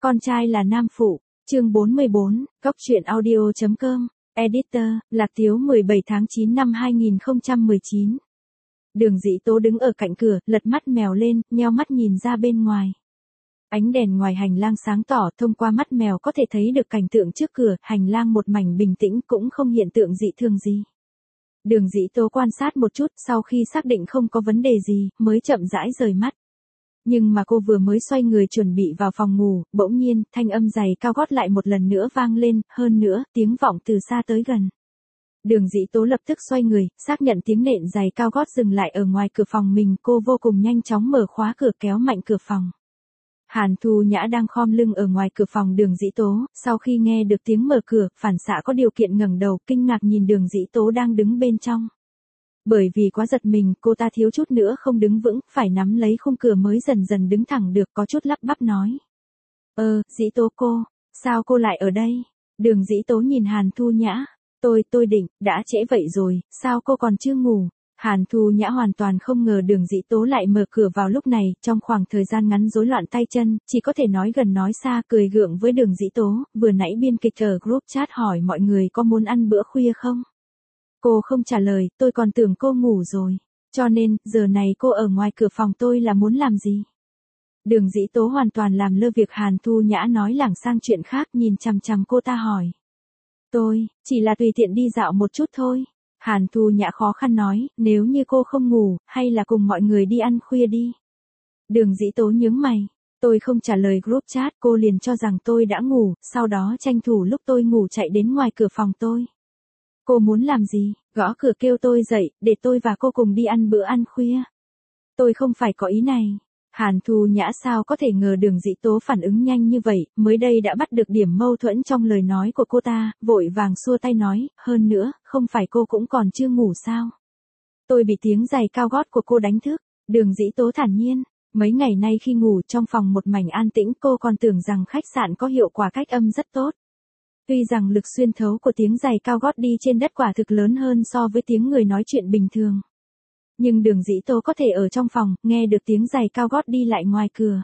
Con trai là nam phụ, chương 44, Góc truyện audio.com, Editor, Lạc Tiếu 17 tháng 9 năm 2019. Đường Dĩ Tố đứng ở cạnh cửa, lật mắt mèo lên, nheo mắt nhìn ra bên ngoài. Ánh đèn ngoài hành lang sáng tỏ, thông qua mắt mèo có thể thấy được cảnh tượng trước cửa, hành lang một mảnh bình tĩnh cũng không hiện tượng dị thường gì. Đường Dĩ Tố quan sát một chút, sau khi xác định không có vấn đề gì, mới chậm rãi rời mắt. Nhưng mà cô vừa mới xoay người chuẩn bị vào phòng ngủ, bỗng nhiên, thanh âm giày cao gót lại một lần nữa vang lên, hơn nữa, tiếng vọng từ xa tới gần. Đường Dĩ Tố lập tức xoay người, xác nhận tiếng nện giày cao gót dừng lại ở ngoài cửa phòng mình, cô vô cùng nhanh chóng mở khóa cửa kéo mạnh cửa phòng. Hàn Thu Nhã đang khom lưng ở ngoài cửa phòng Đường Dĩ Tố, sau khi nghe được tiếng mở cửa, phản xạ có điều kiện ngẩng đầu, kinh ngạc nhìn Đường Dĩ Tố đang đứng bên trong. Bởi vì quá giật mình, cô ta thiếu chút nữa không đứng vững, phải nắm lấy khung cửa mới dần dần đứng thẳng được, có chút lắp bắp nói. Dĩ Tố cô, sao cô lại ở đây? Đường Dĩ Tố nhìn Hàn Thu Nhã, tôi định, đã trễ vậy rồi, sao cô còn chưa ngủ? Hàn Thu Nhã hoàn toàn không ngờ Đường Dĩ Tố lại mở cửa vào lúc này, trong khoảng thời gian ngắn rối loạn tay chân, chỉ có thể nói gần nói xa, cười gượng với Đường Dĩ Tố, vừa nãy biên kịch ở group chat hỏi mọi người có muốn ăn bữa khuya không? Cô không trả lời, tôi còn tưởng cô ngủ rồi, cho nên, giờ này cô ở ngoài cửa phòng tôi là muốn làm gì? Đường Dĩ Tố hoàn toàn làm lơ việc Hàn Thu Nhã nói lảng sang chuyện khác, nhìn chằm chằm cô ta hỏi. Tôi, chỉ là tùy tiện đi dạo một chút thôi. Hàn Thu Nhã khó khăn nói, nếu như cô không ngủ, hay là cùng mọi người đi ăn khuya đi. Đường Dĩ Tố nhướng mày, tôi không trả lời group chat, cô liền cho rằng tôi đã ngủ, sau đó tranh thủ lúc tôi ngủ chạy đến ngoài cửa phòng tôi. Cô muốn làm gì? Gõ cửa kêu tôi dậy, để tôi và cô cùng đi ăn bữa ăn khuya. Tôi không phải có ý này. Hàn Thu Nhã sao có thể ngờ Đường Dĩ Tố phản ứng nhanh như vậy, mới đây đã bắt được điểm mâu thuẫn trong lời nói của cô ta, vội vàng xua tay nói, hơn nữa, không phải cô cũng còn chưa ngủ sao? Tôi bị tiếng giày cao gót của cô đánh thức. Đường Dĩ Tố thản nhiên, mấy ngày nay khi ngủ trong phòng một mảnh an tĩnh, cô còn tưởng rằng khách sạn có hiệu quả cách âm rất tốt. Tuy rằng lực xuyên thấu của tiếng giày cao gót đi trên đất quả thực lớn hơn so với tiếng người nói chuyện bình thường. Nhưng Đường Dĩ Tố có thể ở trong phòng, nghe được tiếng giày cao gót đi lại ngoài cửa.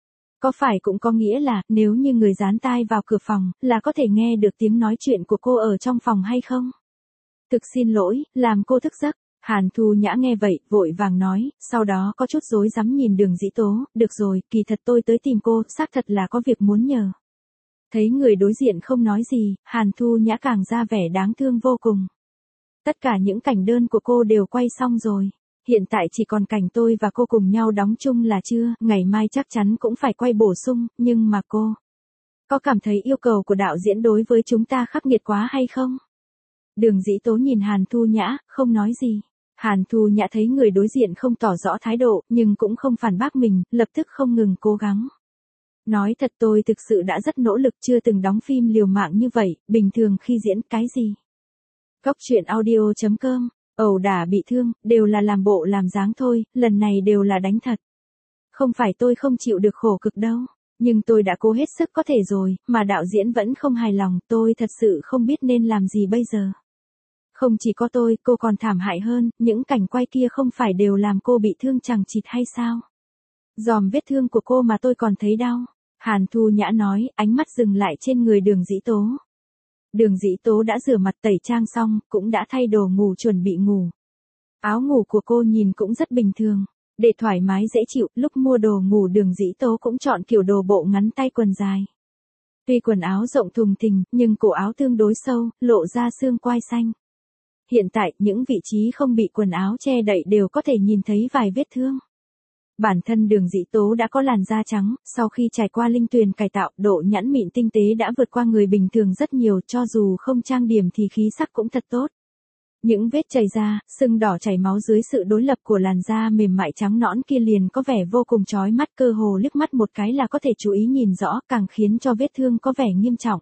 Có phải cũng có nghĩa là, nếu như người dán tai vào cửa phòng, là có thể nghe được tiếng nói chuyện của cô ở trong phòng hay không? Thực xin lỗi, làm cô thức giấc. Hàn Thu Nhã nghe vậy, vội vàng nói, sau đó có chút rối rắm nhìn Đường Dĩ Tố, được rồi, kỳ thật tôi tới tìm cô, xác thật là có việc muốn nhờ. Thấy người đối diện không nói gì, Hàn Thu Nhã càng ra vẻ đáng thương vô cùng. Tất cả những cảnh đơn của cô đều quay xong rồi. Hiện tại chỉ còn cảnh tôi và cô cùng nhau đóng chung là chưa, ngày mai chắc chắn cũng phải quay bổ sung, nhưng mà cô có cảm thấy yêu cầu của đạo diễn đối với chúng ta khắc nghiệt quá hay không? Đường Dĩ Tố nhìn Hàn Thu Nhã, không nói gì. Hàn Thu Nhã thấy người đối diện không tỏ rõ thái độ, nhưng cũng không phản bác mình, lập tức không ngừng cố gắng. Nói thật tôi thực sự đã rất nỗ lực, chưa từng đóng phim liều mạng như vậy, bình thường khi diễn cái gì. Góc truyện audio.com, ẩu đả bị thương, đều là làm bộ làm dáng thôi, lần này đều là đánh thật. Không phải tôi không chịu được khổ cực đâu, nhưng tôi đã cố hết sức có thể rồi, mà đạo diễn vẫn không hài lòng, tôi thật sự không biết nên làm gì bây giờ. Không chỉ có tôi, cô còn thảm hại hơn, những cảnh quay kia không phải đều làm cô bị thương chằng chịt hay sao? Dòm vết thương của cô mà tôi còn thấy đau. Hàn Thu Nhã nói, ánh mắt dừng lại trên người Đường Dĩ Tố. Đường Dĩ Tố đã rửa mặt tẩy trang xong, cũng đã thay đồ ngủ chuẩn bị ngủ. Áo ngủ của cô nhìn cũng rất bình thường. Để thoải mái dễ chịu, lúc mua đồ ngủ Đường Dĩ Tố cũng chọn kiểu đồ bộ ngắn tay quần dài. Tuy quần áo rộng thùng thình, nhưng cổ áo tương đối sâu, lộ ra xương quai xanh. Hiện tại, những vị trí không bị quần áo che đậy đều có thể nhìn thấy vài vết thương. Bản thân Đường Dĩ Tố đã có làn da trắng, sau khi trải qua linh tuyền cải tạo, độ nhẵn mịn tinh tế đã vượt qua người bình thường rất nhiều, cho dù không trang điểm thì khí sắc cũng thật tốt. Những vết chảy da, sưng đỏ chảy máu dưới sự đối lập của làn da mềm mại trắng nõn kia liền có vẻ vô cùng chói mắt, cơ hồ liếc mắt một cái là có thể chú ý nhìn rõ, càng khiến cho vết thương có vẻ nghiêm trọng.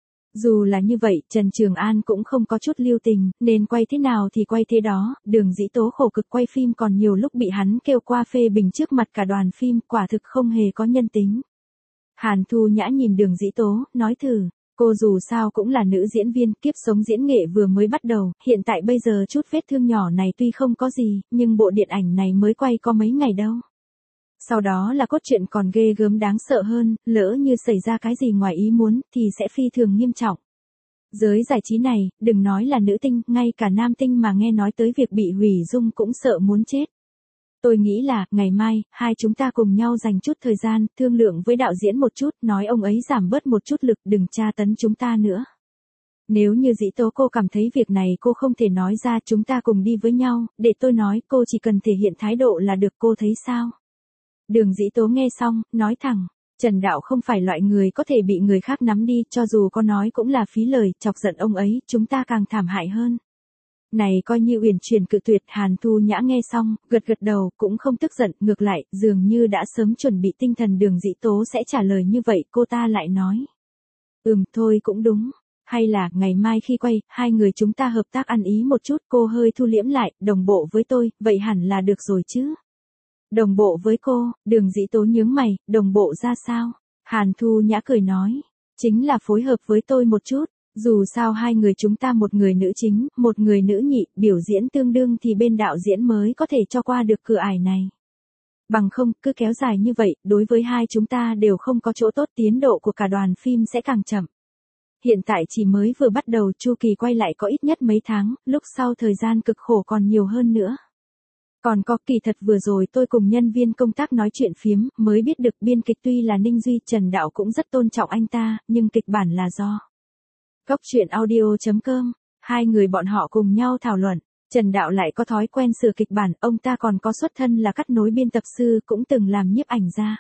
Dù là như vậy, Trần Trường An cũng không có chút lưu tình, nên quay thế nào thì quay thế đó, Đường Dĩ Tố khổ cực quay phim còn nhiều lúc bị hắn kêu qua phê bình trước mặt cả đoàn phim, quả thực không hề có nhân tính. Hàn Thu Nhã nhìn Đường Dĩ Tố, nói thử, cô dù sao cũng là nữ diễn viên, kiếp sống diễn nghệ vừa mới bắt đầu, hiện tại bây giờ chút vết thương nhỏ này tuy không có gì, nhưng bộ điện ảnh này mới quay có mấy ngày đâu. Sau đó là cốt truyện còn ghê gớm đáng sợ hơn, lỡ như xảy ra cái gì ngoài ý muốn thì sẽ phi thường nghiêm trọng. Giới giải trí này, đừng nói là nữ tinh, ngay cả nam tinh mà nghe nói tới việc bị hủy dung cũng sợ muốn chết. Tôi nghĩ là, ngày mai, hai chúng ta cùng nhau dành chút thời gian, thương lượng với đạo diễn một chút, nói ông ấy giảm bớt một chút lực, đừng tra tấn chúng ta nữa. Nếu như Dĩ Tố cô cảm thấy việc này cô không thể nói ra, chúng ta cùng đi với nhau, để tôi nói, cô chỉ cần thể hiện thái độ là được, cô thấy sao? Đường Dĩ Tố nghe xong, nói thẳng, Trần Đạo không phải loại người có thể bị người khác nắm đi, cho dù có nói cũng là phí lời, chọc giận ông ấy, chúng ta càng thảm hại hơn. Này coi như uyển chuyển cự tuyệt. Hàn Thu Nhã nghe xong, gật gật đầu, cũng không tức giận, ngược lại, dường như đã sớm chuẩn bị tinh thần Đường Dĩ Tố sẽ trả lời như vậy, cô ta lại nói. Thôi cũng đúng. Hay là, ngày mai khi quay, hai người chúng ta hợp tác ăn ý một chút, cô hơi thu liễm lại, đồng bộ với tôi, vậy hẳn là được rồi chứ. Đồng bộ với cô, Đường Dĩ Tố nhướng mày, đồng bộ ra sao? Hàn Thu Nhã cười nói, chính là phối hợp với tôi một chút. Dù sao hai người chúng ta một người nữ chính, một người nữ nhị, biểu diễn tương đương thì bên đạo diễn mới có thể cho qua được cửa ải này. Bằng không, cứ kéo dài như vậy, đối với hai chúng ta đều không có chỗ tốt, tiến độ của cả đoàn phim sẽ càng chậm. Hiện tại chỉ mới vừa bắt đầu, chu kỳ quay lại có ít nhất mấy tháng, lúc sau thời gian cực khổ còn nhiều hơn nữa. Còn có, kỳ thật vừa rồi tôi cùng nhân viên công tác nói chuyện phiếm, mới biết được biên kịch tuy là Ninh Duy, Trần Đạo cũng rất tôn trọng anh ta, nhưng kịch bản là do Góc truyện audio.com, hai người bọn họ cùng nhau thảo luận. Trần Đạo lại có thói quen sửa kịch bản, ông ta còn có xuất thân là cắt nối biên tập sư, cũng từng làm nhiếp ảnh ra.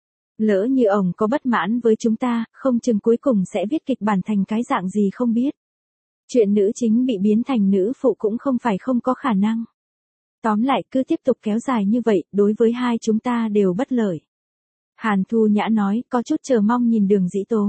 Lỡ như ông có bất mãn với chúng ta, không chừng cuối cùng sẽ viết kịch bản thành cái dạng gì không biết. Chuyện nữ chính bị biến thành nữ phụ cũng không phải không có khả năng. Tóm lại, cứ tiếp tục kéo dài như vậy, đối với hai chúng ta đều bất lợi. Hàn Thu Nhã nói, có chút chờ mong nhìn Đường Dĩ Tố.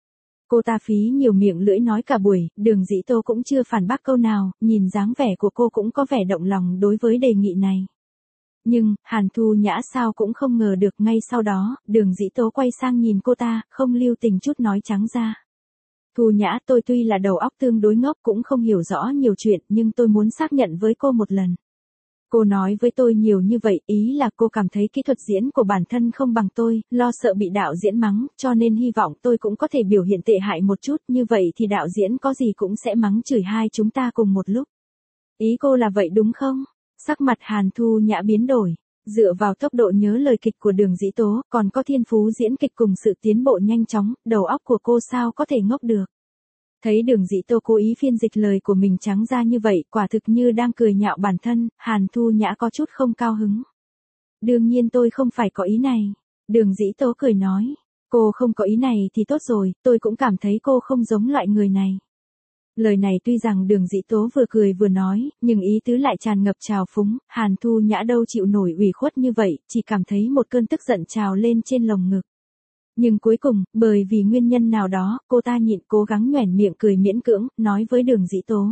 Cô ta phí nhiều miệng lưỡi nói cả buổi, Đường Dĩ Tố cũng chưa phản bác câu nào, nhìn dáng vẻ của cô cũng có vẻ động lòng đối với đề nghị này. Nhưng, Hàn Thu Nhã sao cũng không ngờ được, ngay sau đó, Đường Dĩ Tố quay sang nhìn cô ta, không lưu tình chút nói trắng ra. Thu Nhã, tôi tuy là đầu óc tương đối ngốc, cũng không hiểu rõ nhiều chuyện, nhưng tôi muốn xác nhận với cô một lần. Cô nói với tôi nhiều như vậy, ý là cô cảm thấy kỹ thuật diễn của bản thân không bằng tôi, lo sợ bị đạo diễn mắng, cho nên hy vọng tôi cũng có thể biểu hiện tệ hại một chút, như vậy thì đạo diễn có gì cũng sẽ mắng chửi hai chúng ta cùng một lúc. Ý cô là vậy đúng không? Sắc mặt Hàn Thu Nhã biến đổi. Dựa vào tốc độ nhớ lời kịch của Đường Dĩ Tố, còn có thiên phú diễn kịch cùng sự tiến bộ nhanh chóng, đầu óc của cô sao có thể ngốc được. Thấy Đường Dĩ Tố cố ý phiên dịch lời của mình trắng ra như vậy, quả thực như đang cười nhạo bản thân, Hàn Thu Nhã có chút không cao hứng. Đương nhiên tôi không phải có ý này. Đường Dĩ Tố cười nói, cô không có ý này thì tốt rồi, tôi cũng cảm thấy cô không giống loại người này. Lời này tuy rằng Đường Dĩ Tố vừa cười vừa nói, nhưng ý tứ lại tràn ngập trào phúng, Hàn Thu Nhã đâu chịu nổi ủy khuất như vậy, chỉ cảm thấy một cơn tức giận trào lên trên lồng ngực. Nhưng cuối cùng, bởi vì nguyên nhân nào đó, cô ta nhịn cố gắng nhoẻn miệng cười miễn cưỡng, nói với Đường Dĩ Tố.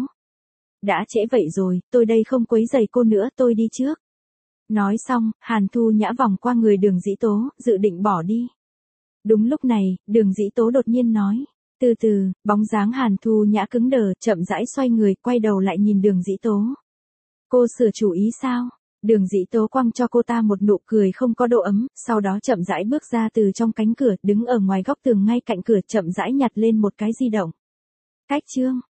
Đã trễ vậy rồi, tôi đây không quấy rầy cô nữa, tôi đi trước. Nói xong, Hàn Thu Nhã vòng qua người Đường Dĩ Tố, dự định bỏ đi. Đúng lúc này, Đường Dĩ Tố đột nhiên nói. Từ từ, bóng dáng Hàn Thu Nhã cứng đờ, chậm rãi xoay người, quay đầu lại nhìn Đường Dĩ Tố. Cô sửa chủ ý sao? Đường Dĩ Tố quăng cho cô ta một nụ cười không có độ ấm, sau đó chậm rãi bước ra từ trong cánh cửa, đứng ở ngoài góc tường ngay cạnh cửa, chậm rãi nhặt lên một cái di động. Cách chương.